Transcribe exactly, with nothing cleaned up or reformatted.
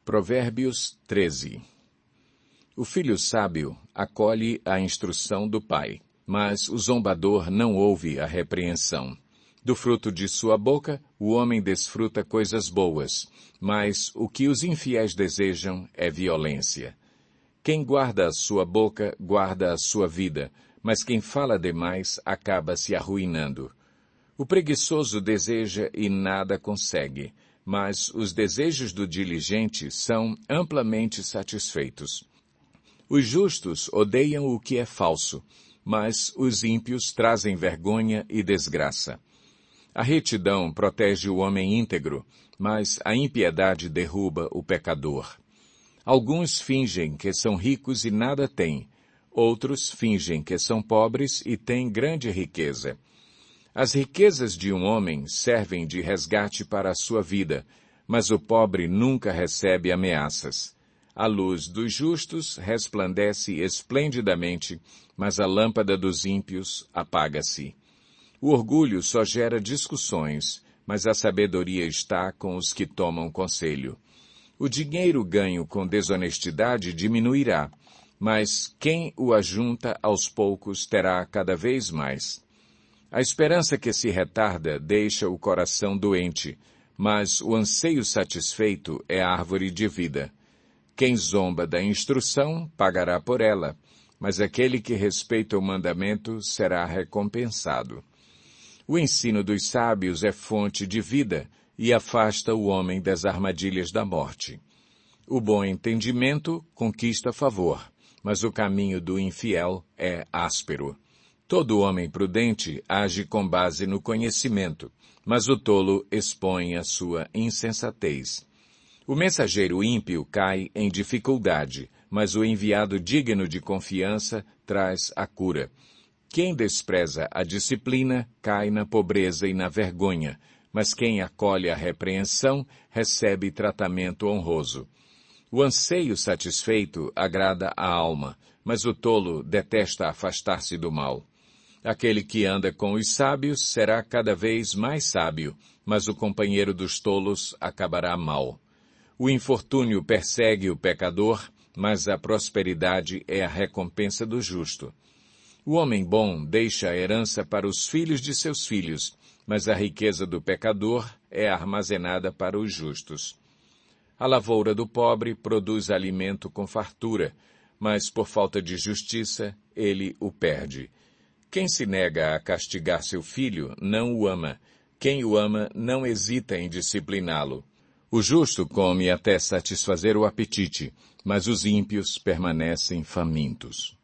Provérbios treze. O filho sábio acolhe a instrução do pai, mas o zombador não ouve a repreensão. Do fruto de sua boca, o homem desfruta coisas boas, mas o que os infiéis desejam é violência. Quem guarda a sua boca, guarda a sua vida, mas quem fala demais acaba se arruinando. O preguiçoso deseja e nada consegue, mas os desejos do diligente são amplamente satisfeitos. Os justos odeiam o que é falso, mas os ímpios trazem vergonha e desgraça. A retidão protege o homem íntegro, mas a impiedade derruba o pecador. Alguns fingem que são ricos e nada têm, outros fingem que são pobres e têm grande riqueza. As riquezas de um homem servem de resgate para a sua vida, mas o pobre nunca recebe ameaças. A luz dos justos resplandece esplendidamente, mas a lâmpada dos ímpios apaga-se. O orgulho só gera discussões, mas a sabedoria está com os que tomam conselho. O dinheiro ganho com desonestidade diminuirá, mas quem o ajunta aos poucos terá cada vez mais. A esperança que se retarda deixa o coração doente, mas o anseio satisfeito é árvore de vida. Quem zomba da instrução pagará por ela, mas aquele que respeita o mandamento será recompensado. O ensino dos sábios é fonte de vida e afasta o homem das armadilhas da morte. O bom entendimento conquista favor, mas o caminho do infiel é áspero. Todo homem prudente age com base no conhecimento, mas o tolo expõe a sua insensatez. O mensageiro ímpio cai em dificuldade, mas o enviado digno de confiança traz a cura. Quem despreza a disciplina cai na pobreza e na vergonha, mas quem acolhe a repreensão recebe tratamento honroso. O anseio satisfeito agrada a alma, mas o tolo detesta afastar-se do mal. Aquele que anda com os sábios será cada vez mais sábio, mas o companheiro dos tolos acabará mal. O infortúnio persegue o pecador, mas a prosperidade é a recompensa do justo. O homem bom deixa a herança para os filhos de seus filhos, mas a riqueza do pecador é armazenada para os justos. A lavoura do pobre produz alimento com fartura, mas por falta de justiça ele o perde. Quem se nega a castigar seu filho não o ama. Quem o ama não hesita em discipliná-lo. O justo come até satisfazer o apetite, mas os ímpios permanecem famintos.